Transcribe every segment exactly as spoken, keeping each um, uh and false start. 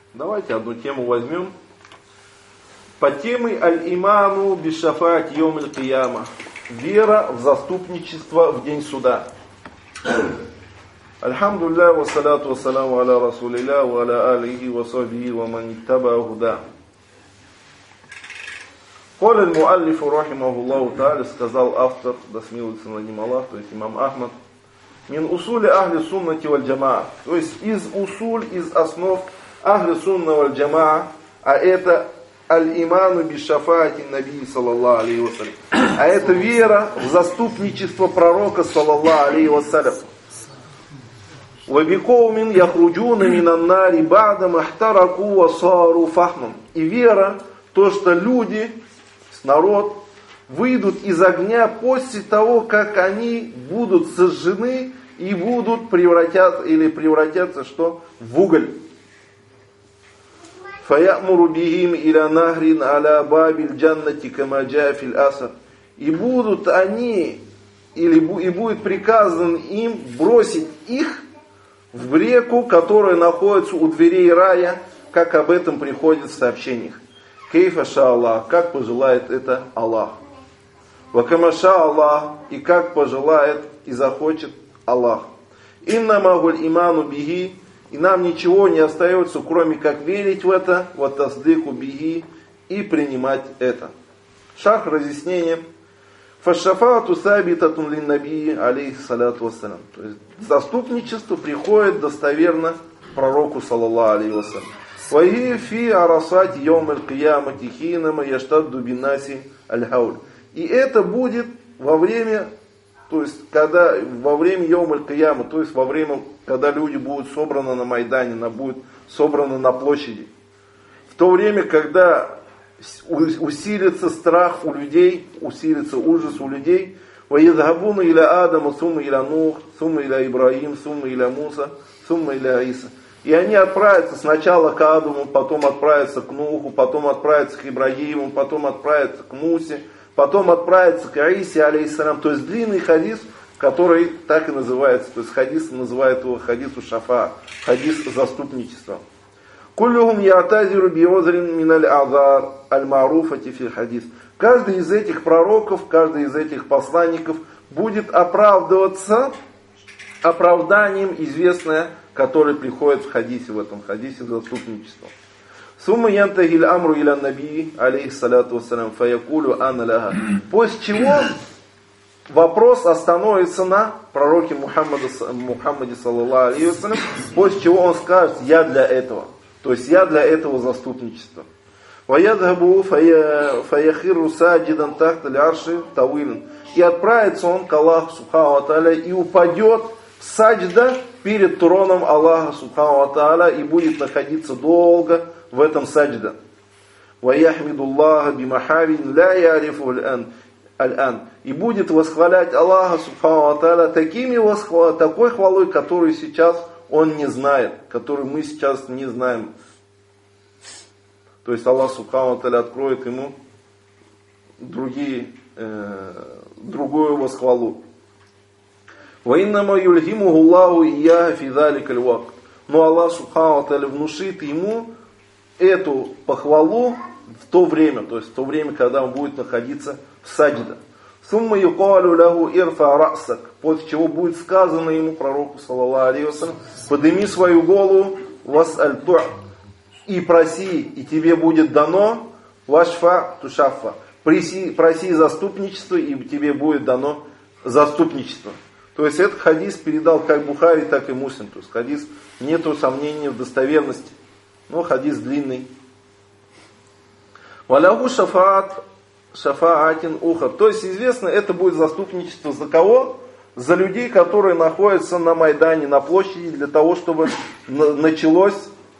Давайте одну тему возьмем. Под темой аль-иману бишафаат йом аль-кияма. Вера в заступничество в день суда. Альхамдулилля, вассаляту вассаламу аля расулилля, ва аля алихи ва сахбихи ва ман иттаба худа. Кол аль-муаллифу рахимахуллаху та'аля, сказал автор, да смилуется над ним Аллах, то есть имам Ахмад, мин усули ахли суннати валь джамаа, то есть из усуль, из основ ахли сунна валь джамаа, а это аль-иману бишафаати наби саллаллаху алейхи вассалям, а это вера в заступничество пророка саллаллаху алейхи вассалям. Вабикоумин яхруджуна минаннари бада махтараку васару фахман. И вера, то, что люди, народ, выйдут из огня после того, как они будут сожжены и будут превратятся, или превратятся что? В уголь. Фаямуру бихим иля нахрин аля бабиль джаннати кама джа фил асар. И будут они, или и будет приказан им бросить их в реку, которая находится у дверей рая, как об этом приходит в сообщениях. Кейфа ша Аллах, как пожелает это Аллах. Вакамаша Аллах, и как пожелает и захочет Аллах. Инна магуль иману биги, и нам ничего не остается, кроме как верить в это, вот таздыку биги, и принимать это. Шарх, разъяснение. Фашафату сабитатун лин наби алейхиссалату вассалям. То есть заступничество приходит достоверно пророку саллаллаху алейхи вассалям. Ваги фи арасати йом аль-киямати хинама яштадду бинаси аль-хауль. И это будет во время, то есть когда во время йом аль-кияма, то есть во время, когда люди будут собраны на Майдане, на, будут собраны на площади. В то время, когда усилится страх у людей, усилится ужас у людей. وَيَذْهَبُونَ إِلَىٰ آدَمَ ثُمَّ إِلَىٰ نُوحٍ ثُمَّ إِلَىٰ إِبْرَاهِيمَ ثُمَّ إِلَىٰ مُوسَى ثُمَّ إِلَىٰ عِيسَى. И они отправятся сначала к Адаму, потом отправятся к Нуху, потом отправятся к Ибрагиму, потом отправятся к Мусе, потом отправятся к Иисе, алейхиссалям. То есть длинный хадис, который так и называется. То есть хадис называют его хадису шафа, хадис заступничества. Куллюхум я'тазиру би'узрин миналь азар аль-маруфати фи хадис. Каждый из этих пророков, каждый из этих посланников будет оправдываться оправданием известное, которое приходит в хадисе, в этом хадисе заступничества. Сумма янтахиль амру иля наби алейхиссалату вассалям фаякулю анна ляха. После чего вопрос остановится на пророке Мухаммаде, Мухаммаде саллаллаху алейхи вассалям, после чего он скажет: я для этого. То есть я для этого заступничества. وَيَذْهَبُ فَيَخِرُّ سَاجِدًا تَحْتَ الْعَرْشِ طَوِيلًا. И отправится он к Аллаху Субхану ва Тааля и упадет в саджда перед троном Аллаха Субхану ва Тааля и будет находиться долго в этом саджда. وَيَحْمِدُ اللَّهَ بِمَحَامِدٍ لَا يَعْرِفُهُ الْآنَ. И будет восхвалять Аллаха Субхану ва Тааля такими восхвал, такой хвалой, которую сейчас он не знает, которую мы сейчас не знаем. То есть Аллах Субхану ва Тааля откроет ему другие, э, другую восхвалу. وَإِنَّمَا يُلْهِمُهُ اللَّهُ إِيَّاهَ فِي ذَلِكَ الْوَقْتِ. Но Аллах Субхану ва Тааля внушит ему эту похвалу в то время, то есть в то время, когда он будет находиться в саджда. ثُمَّ يُقَالُ لَهُ إِرْفَعْ رَأْسَكَ. После чего будет сказано ему, пророку саллаллаху алейхи вассалям: подними свою голову, вас'аль ту'т, и проси, и тебе будет дано, вашфа тушаффа, проси, проси заступничество, и тебе будет дано заступничество. То есть этот хадис передал как Бухари, так и Муслим. То есть хадис, нету сомнений в достоверности, но хадис длинный. Валяху шафаат шафаатин ухар. То есть известно, это будет заступничество за кого? За людей, которые находятся на Майдане, на площади, для того, чтобы началось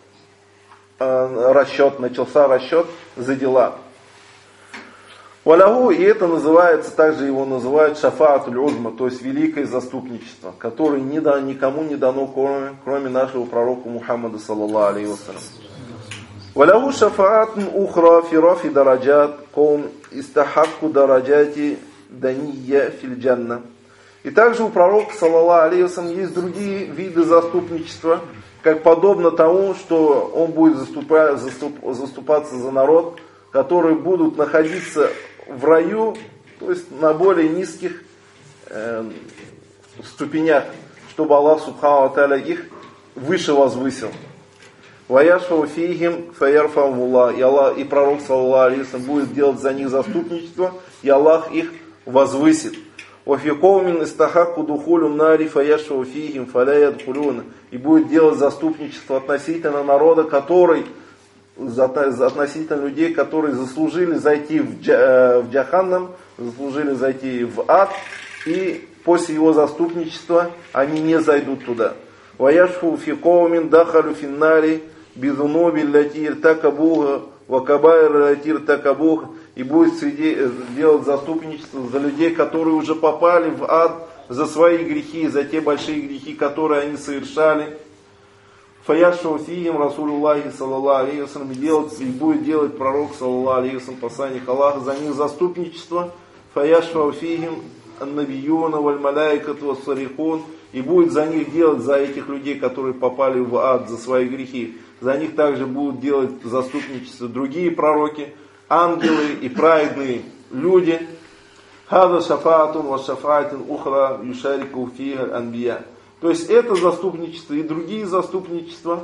расчет, начался расчет за дела. Валяху, и это называется, также его называют шафаатуль узма, то есть великое заступничество, которое не да, никому не дано, кроме, кроме нашего пророка Мухаммада саллаллаху алейхи вассалям. Валяху шафаатун ухра фи рафи дараджат ком истахакку дараджати дания фил джанна. И также у пророка, саллаллаху алейхи ва саллям, есть другие виды заступничества, как подобно тому, что он будет заступа, заступ, заступаться за народ, которые будут находиться в раю, то есть на более низких э, ступенях, чтобы Аллах субхану ва тааля их выше возвысил. Ваяшфау фихим фаярфаумуллах. И Аллах, и пророк, саллаллаху алейхи ва саллям, будет делать за них заступничество, и Аллах их возвысит. Вафикоумин истахаку духулю нари фаяшфау фихим фаляят хулюна. И будет делать заступничество относительно народа, который, относительно людей, которые заслужили зайти в, джа, в джаханнам, заслужили зайти в ад, и после его заступничества они не зайдут туда. Ваяшфу фикоумин дахалю финнари безуноби латир такабуга вакабайр латир такабуга. И будет делать заступничество за людей, которые уже попали в ад за свои грехи, за те большие грехи, которые они совершали. Фаяшфу фихим Расулуллахи саллаллаху алейхи ва саллям, и будет делать пророк, саллаллаху алейхи ва саллям, посланник Аллаха, за них заступничество. Фаяшфу фихим аннабиюна валь маляикату ва сарихун. И будет за них делать, за этих людей, которые попали в ад за свои грехи, за них также будут делать заступничество другие пророки, ангелы и праведные люди. Хада шафаатун ва шафаатин ухра юшарику фиха анбия. То есть это заступничество и другие заступничества.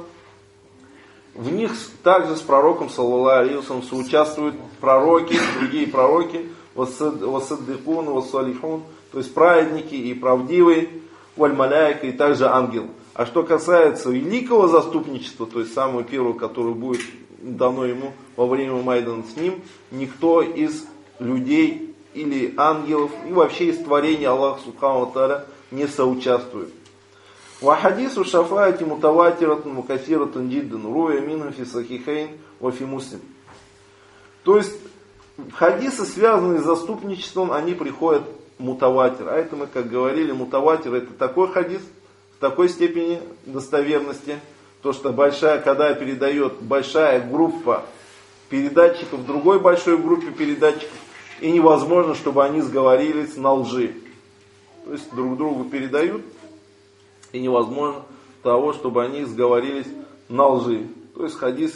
В них также с пророком, саллаллаху алейхи ва саллям, соучаствуют пророки, другие пророки, вассаддикун, вассалихун, то есть праведники и правдивые, валь-маляйка и также ангел. А что касается великого заступничества, то есть самого первого, которое будет дано ему во время Майдана с ним, никто из людей или ангелов и вообще из творения Аллаха субхану ва тааля не соучаствует. Ва хадису шафаати мутаватиратун мукафиратун джиддан руя минху фи сахихайн ва фи муслим. То есть хадисы, связанные с заступничеством, они приходят мутаватир. А это мы, как говорили, мутаватир это такой хадис, в такой степени достоверности, то что большая, когда передает большая группа передатчиков другой большой группе передатчиков, и невозможно, чтобы они сговорились на лжи. То есть друг другу передают, и невозможно того, чтобы они сговорились на лжи. То есть хадис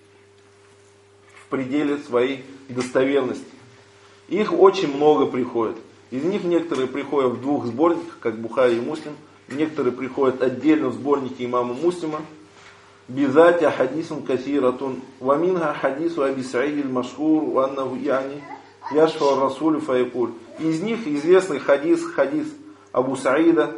в пределе своей достоверности. Их очень много приходит. Из них некоторые приходят в двух сборниках, как Бухари и Муслим. Некоторые приходят отдельно в сборнике имама Муслима. Бизатя хадисун касиратун. Ваминха хадису аби Саиди аль-Машхур ваннаху яни яшфа расулю фаякуль. Из них известный хадис, хадис Абу Саида,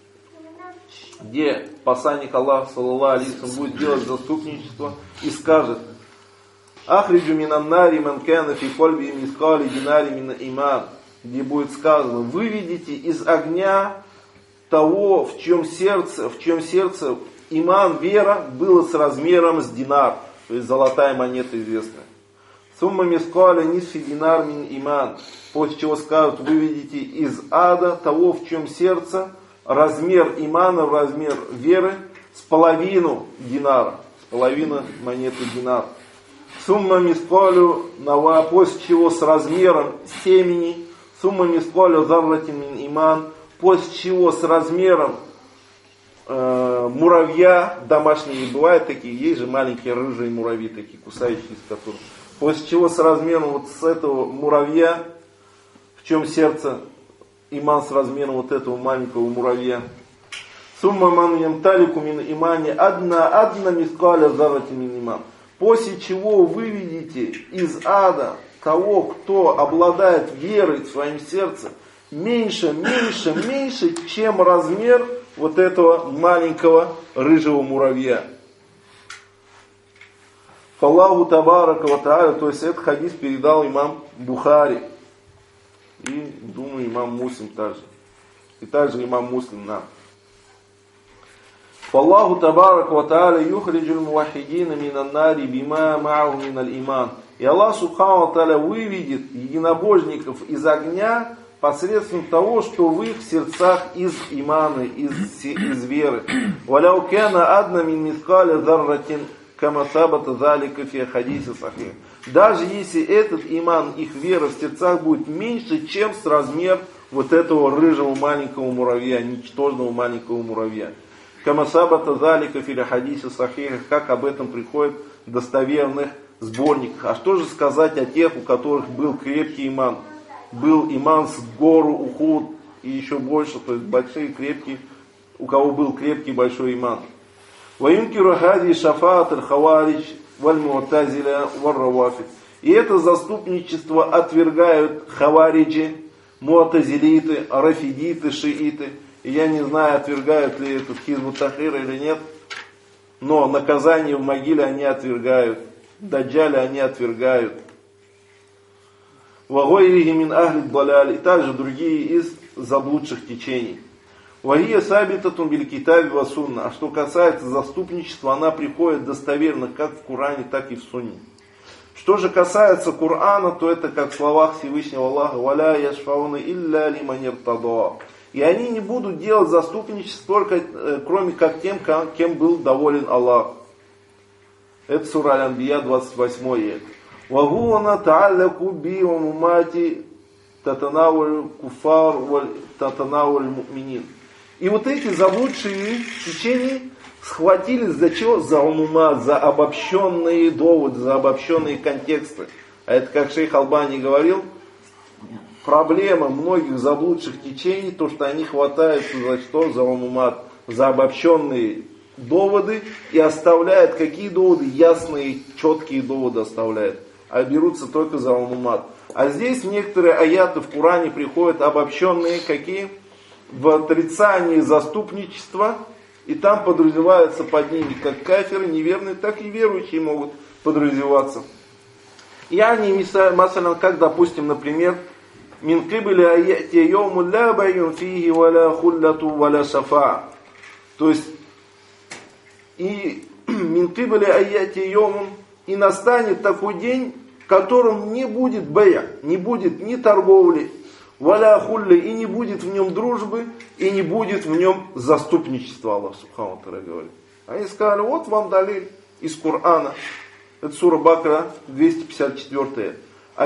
где посланник Аллаха, саллаллаху алейхи ва саллям, будет делать заступничество и скажет: Ахриджу минаннари ман кана фи кольби мискали динари мина иман. Где будет сказано: выведите из огня того, в чем сердце, в чем сердце иман, вера, было с размером с динар, то есть золотая монета известная. Сумма мискали нисфи динар мин иман. После чего скажут: выведите из ада того, в чем сердце, размер имана, размер веры, с половину динара, с половины монеты динар. Сумма мискалю нава, после чего с размером семени. Сумма мискалю зарратин мин иман, после чего с размером э, муравья домашние, бывают такие, есть же маленькие рыжие муравьи, такие кусающие из которых. После чего с размером вот с этого муравья, в чем сердце, иман с размером вот этого маленького муравья. Сумма ман ямталику мин имани одна одна мискаля зарратин мин иман. После чего выведите из ада того, кто обладает верой в своем сердце, меньше, меньше, меньше, чем размер вот этого маленького рыжего муравья. Фаллаху табарака ва тааля, то есть этот хадис передал имам Бухари. И, думаю, имам Муслим также. И также имам Муслим нам. Фаллаху табарака ва тааля юхриджул мувахидина минан нари бима ма'аху миналь иман. И Аллах субхану ва тааля выведет единобожников из огня посредством того, что в их сердцах из имана, из, из веры. Валяу кана адна мин мискаля зарратин кама сабата залика фи хадисе сахих. Даже если этот иман, их вера в сердцах будет меньше, чем с размер вот этого рыжего маленького муравья, ничтожного маленького муравья. Камасабата залика филя хадиса сахиха, как об этом приходит в достоверных сборниках. А что же сказать о тех, у которых был крепкий иман? Был иман с гору Ухуд и еще больше, то есть большие, крепкие, у кого был крепкий большой иман. Ваюнкиру хади шафаат аль-хаваридж валь-муатазиля валь-равафид. И это заступничество отвергают хавариджи, муатазилиты, рафидиты, шииты. И я не знаю, отвергают ли этот Хизбут Тахрир или нет, но наказание в могиле они отвергают, даджаля они отвергают. Вагойрихи мин ахли даляль, и также другие из заблудших течений. Вагия сабитатун биль китаби ва сунна. А что касается заступничества, она приходит достоверно как в Коране, так и в Сунне. Что же касается Корана, то это как в словах Всевышнего Аллаха: «Валя яшфауна илля лиман иртада». И они не будут делать заступничество только, э, кроме как тем, кем был доволен Аллах. Это сура Аль-Анбия, двадцать восьмой аят. «Вагуна та'алляку би ва мумати татанаваль куфар валь татанаваль му'минин». И вот эти заблудшие течения схватились за что? За умумат, за обобщенные доводы, за обобщенные контексты. А это, как шейх Албани говорил, проблема многих заблудших течений, то, что они хватаются за что? За умумат, за обобщенные доводы и оставляют, какие доводы? Ясные, четкие доводы оставляют, а берутся только за умумат. А здесь некоторые аяты в Коране приходят обобщенные, какие? В отрицании заступничества, и там подразумеваются под ними как кафиры, неверные, так и верующие могут подразумеваться. И они, масалан, как, допустим, например, «Мин кибли аяти йому ля байюн фиги валя хуллату валя шафа». То есть, и «Мин кибли аяти йому», и настанет такой день, в котором не будет бая, не будет ни торговли, валя хулли, и не будет в нем дружбы, и не будет в нем заступничества, Аллах Субхану ва Тааля говорит. Они сказали: вот вам далиль из Корана. Это сура Бакра, двести пятьдесят четвёртая.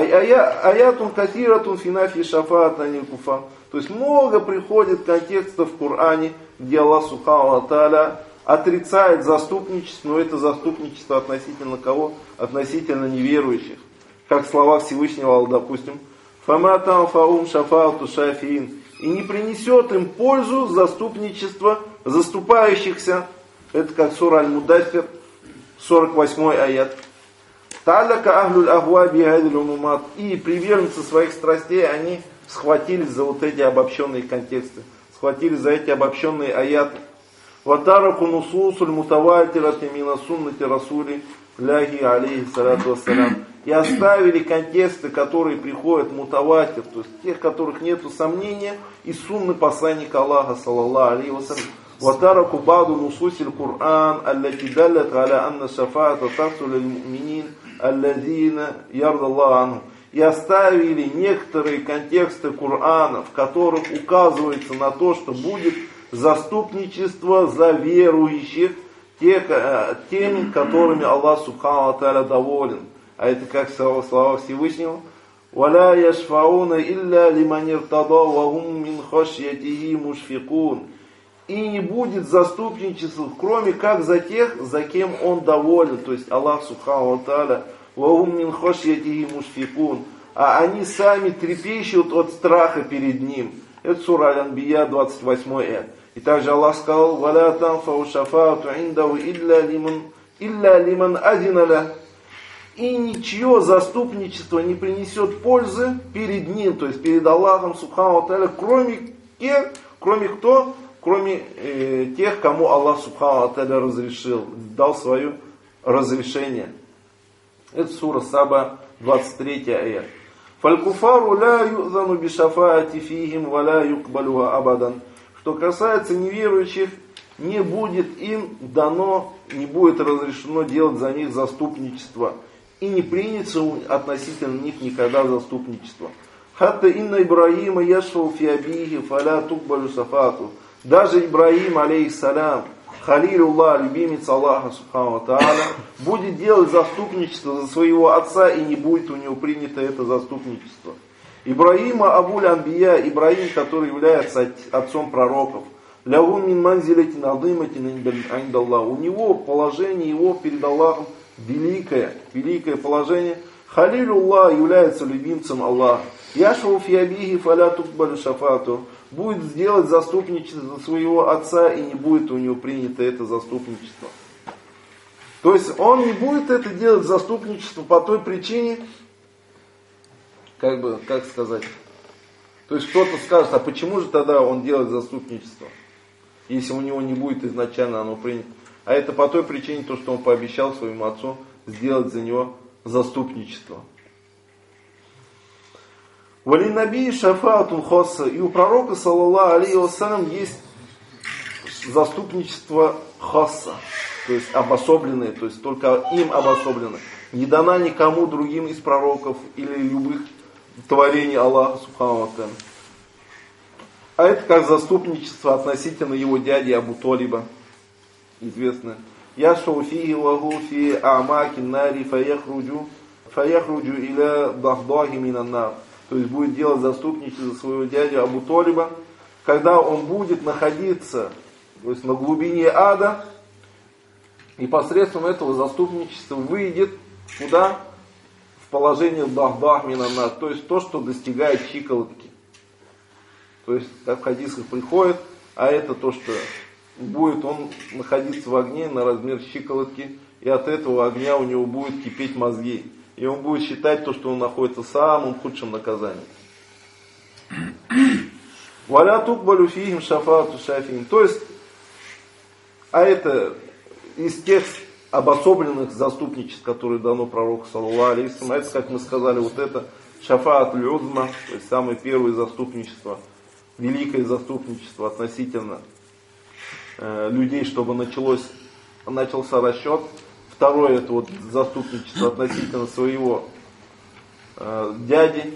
Аятун катиратун финафи шафаат аниль куфар. То есть много приходит контекстов в Коране, где Аллах Субхану ва Тааля отрицает заступничество, но это заступничество относительно кого? Относительно неверующих. Как в словах Всевышнего, допустим, «Фама танфаум шафаату шафиин». И не принесет им пользу заступничество заступающихся. Это как сура Аль-Муддассир, сорок восьмой аят. «Та'аллака ахлюль ахва бихадиль умумат». И приверженцы своих страстей, они схватились за вот эти обобщенные контексты, схватились за эти обобщенные аяты. «Ватараку нусусуль мутаватирати мина суннати расули ляхи алейхи салату вассалям». И оставили контексты, которые приходят мутаватир, то есть тех, которых нету сомнения, и сунны посланника Аллаха, саллаллаху алейхи вассалям. «Ватараку баду нусусиль Кур'ан, аллати даллат аля анна шафаата тахсуль аль-муминин, аллазина ярдаллаху анху». И оставили некоторые контексты Корана, в которых указывается на то, что будет заступничество за верующих, тех, теми, которыми Аллах Субхану ва Тааля доволен. А это как слова Всевышнего: «Валя яшфауна илля лиман иртада ва хум мин хашьятихи мушфикун». И не будет заступничества, кроме как за тех, за кем он доволен, то есть Аллах Субхану ва Тааля. «Ва хум мин хашьятихи мушфикун». А они сами трепещут от страха перед ним. Это сура Аль-Анбия, двадцать восьмой аят. И также Аллах сказал: «Валя танфау шафаату индаху илля лиман илля лиман азина ля». И ничье заступничество не принесет пользы перед ним, то есть перед Аллахом Субхану ва Тааля, кроме тех, кроме кто? Кроме э, тех, кому Аллах Субхану ва Тааля разрешил, дал свое разрешение. Это сура Саба, двадцать третий аят. «Фалькуфару ля юзану бишафаати фихим ва ля юкбалюха абадан». Что касается неверующих, не будет им дано, не будет разрешено делать за них заступничество. И не принято относительно них никогда заступничество. «Хатта инна Ибраима яшфау фи абихи фаля тукбалю сафату». Даже Ибраим, алейхиссалям, халилюллах, любимец Аллаха Субхану ва Тааля, будет делать заступничество за своего отца, и не будет у него принято это заступничество. Ибраима Абуль Анбия, Ибраим, который является отцом пророков. Лягу мин манзилятин адыматин индаллах. У него положение его перед Аллахом великое, великое положение. Халилуллах является любимцем Аллаха. Яшву фиабихи фаля тукбалю шафату. Будет сделать заступничество за своего отца, и не будет у него принято это заступничество. То есть он не будет это делать заступничество по той причине, как бы, как сказать, то есть кто-то скажет, а почему же тогда он делает заступничество, если у него не будет изначально оно принято. А это по той причине, то, что он пообещал своему отцу сделать за него заступничество. Валиннаби шафаатун хосса. И у пророка, саллаллаху алейхи вассалям, есть заступничество хосса, то есть обособленное, то есть только им обособлено. Не дана никому другим из пророков или любых творений Аллаха субхану ва тааля. А это как заступничество относительно его дяди Абу Талиба, известное. Яшоу фиги лагу фи амаки нари фаяхруджу фаяхруджу иля дахдахи минаннар. То есть будет делать заступничество за своего дядю Абу Талиба, когда он будет находиться, то есть на глубине ада, и посредством этого заступничества выйдет куда? В положение дахдах минаннар, то есть то, что достигает щиколотки. То есть, как в хадисах приходит, а это то, что будет он находиться в огне на размер щиколотки, и от этого огня у него будет кипеть мозги. И он будет считать то, что он находится в самом худшем наказании. Валя тукбалю фихим шафаату шафин. То есть, а это из тех обособленных заступничеств, которые дано пророку, саллаллаху алейхи вассалям, это, как мы сказали, вот это шафаат аль-узма, то есть самое первое заступничество, великое заступничество относительно э, людей, чтобы началось, начался расчет. Второе, это вот заступничество относительно своего э, дяди.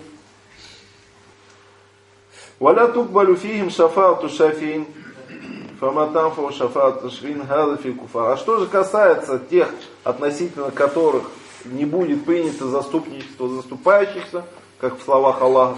Валя тукбалю фихим шафаату шафин. А что же касается тех, относительно которых не будет принято заступничество заступающихся, как в словах Аллаха,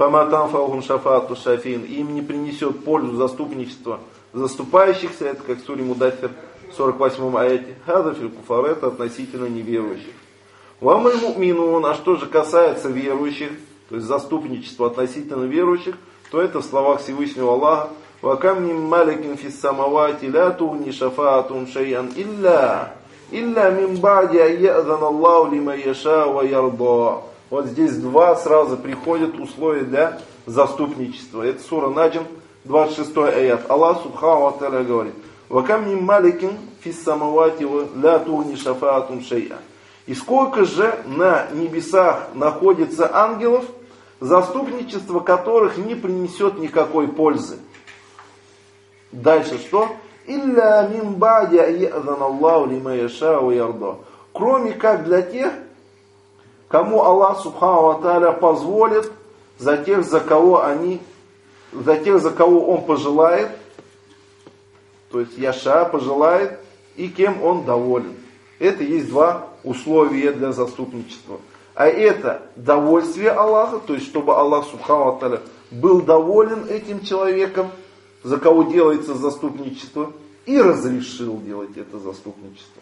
им не принесет пользу заступничество заступающихся, это как в суре Муддассир сорок восьмом аяте, это относительно неверующих. А что же касается верующих, то есть заступничество относительно верующих, то это в словах Всевышнего Аллаха, وَكَمْ مِنْ مَلَكٍ فِي السَّمَوَاتِ لَا تُغْنِي شَفَاعَتُهُمْ شَيْئًا إِلَّا إِلَّا مِنْ بَعْدِ أَنْ يَأْذَنَ اللَّهُ لِمَنْ يَشَاءُ وَيَرْضَى. Вот здесь два сразу приходят условия для заступничества. Это сура Наджм, двадцать шестой аят. Аллах субхану ва тааля говорит: وَكَمْ مِنْ مَلَكٍ فِي السَّمَوَاتِ لَا تُغْنِي شَفَاعَتُهُمْ شَيْئًا. И сколько же на небесах находится ангелов, заступничество которых не принесет никакой пользы. Дальше что? Илля мин ба'ди айя'зана Аллаху лиман яшау ва ярда. Кроме как для тех, кому Аллах субхану ва тааля позволит, за тех, за кого они, за тех, за кого он пожелает, то есть яша пожелает, и кем он доволен. Это есть два условия для заступничества. А это довольствие Аллаха, то есть чтобы Аллах субхану ва тааля был доволен этим человеком, за кого делается заступничество, и разрешил делать это заступничество.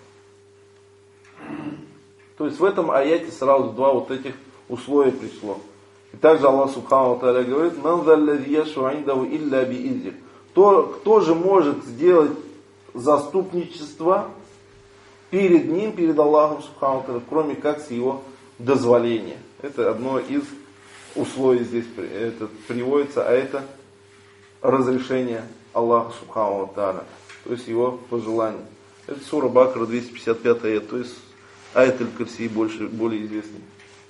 То есть в этом аяте сразу два вот этих условия пришло. И также Аллах субхану ва тааля говорит: «Ман заллази яшфау индаху илля биизни». Кто же может сделать заступничество перед ним, перед Аллахом субхану ва тааля, кроме как с его дозволения. Это одно из условий здесь это приводится, а это разрешение Аллаха субхану ва тааля, то есть его пожелание. Это сура Бакара, двести пятьдесят пятый аят, то есть аят аль-Курси больше, более известный.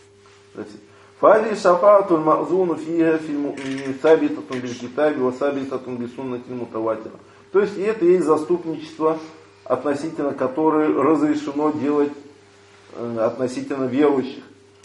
Фази шафаатуль ма'зуну фиха фил му'минин сабитатун биль китаби ва сабитатун би суннати мутаватира. То есть это есть заступничество, относительно которое разрешено делать относительно верующих.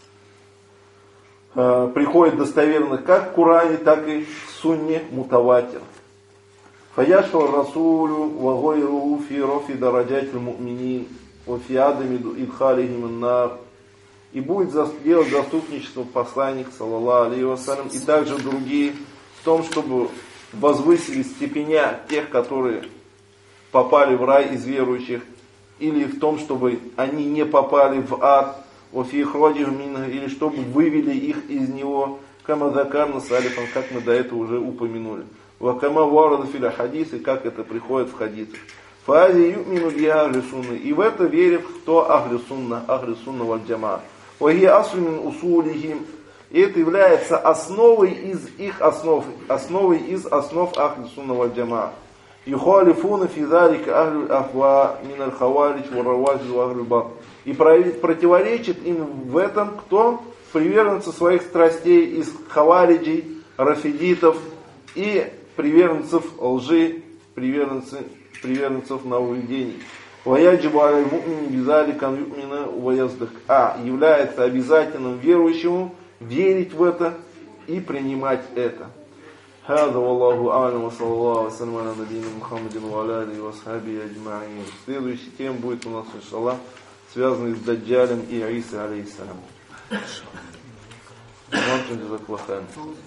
Приходит достоверно как в Коране, так и в сунне мутаватир. Фаяшва расулю ва гайру фи рафи дараджатил му'минин ва фи адами идхалихим ан-нар и будет делать заступничество посланник, саллаллаху алейхи вассалям, и также другие, в том, чтобы возвысили степеня тех, которые попали в рай из верующих, или в том, чтобы они не попали в ад, или чтобы вывели их из него, кама закарна салифан, как мы до этого уже упомянули. Вакама варада филя хадисы, как это приходит в хадисах. Фази юмину би ахли сунны, и в это верит кто ахли сунна, ахли сунна валь джамаа. Вахи аслимин усулихим, и это является основой из их основ, основой из основ ахли сунна валь джамаа. Юхалифуна фи залика ахли ахва мин аль хаварич ва равафид ва ахли бат. И противоречит им в этом кто? Приверженцы своих страстей из хавариджей, рафидитов и приверженцев лжи, приверженцев, приверженцев нововведений. Ваяджибу аль му'мини бизалика ю'мина ва яздак. А является обязательным верующему верить в это и принимать это. هذا والله أعلم وصلى الله وسلم على نبينا محمد وعلى آله وصحبه أجمعين. Следующая тема будет у нас, иншаллах, связанный с Даджалем и Иса алейхиссалям.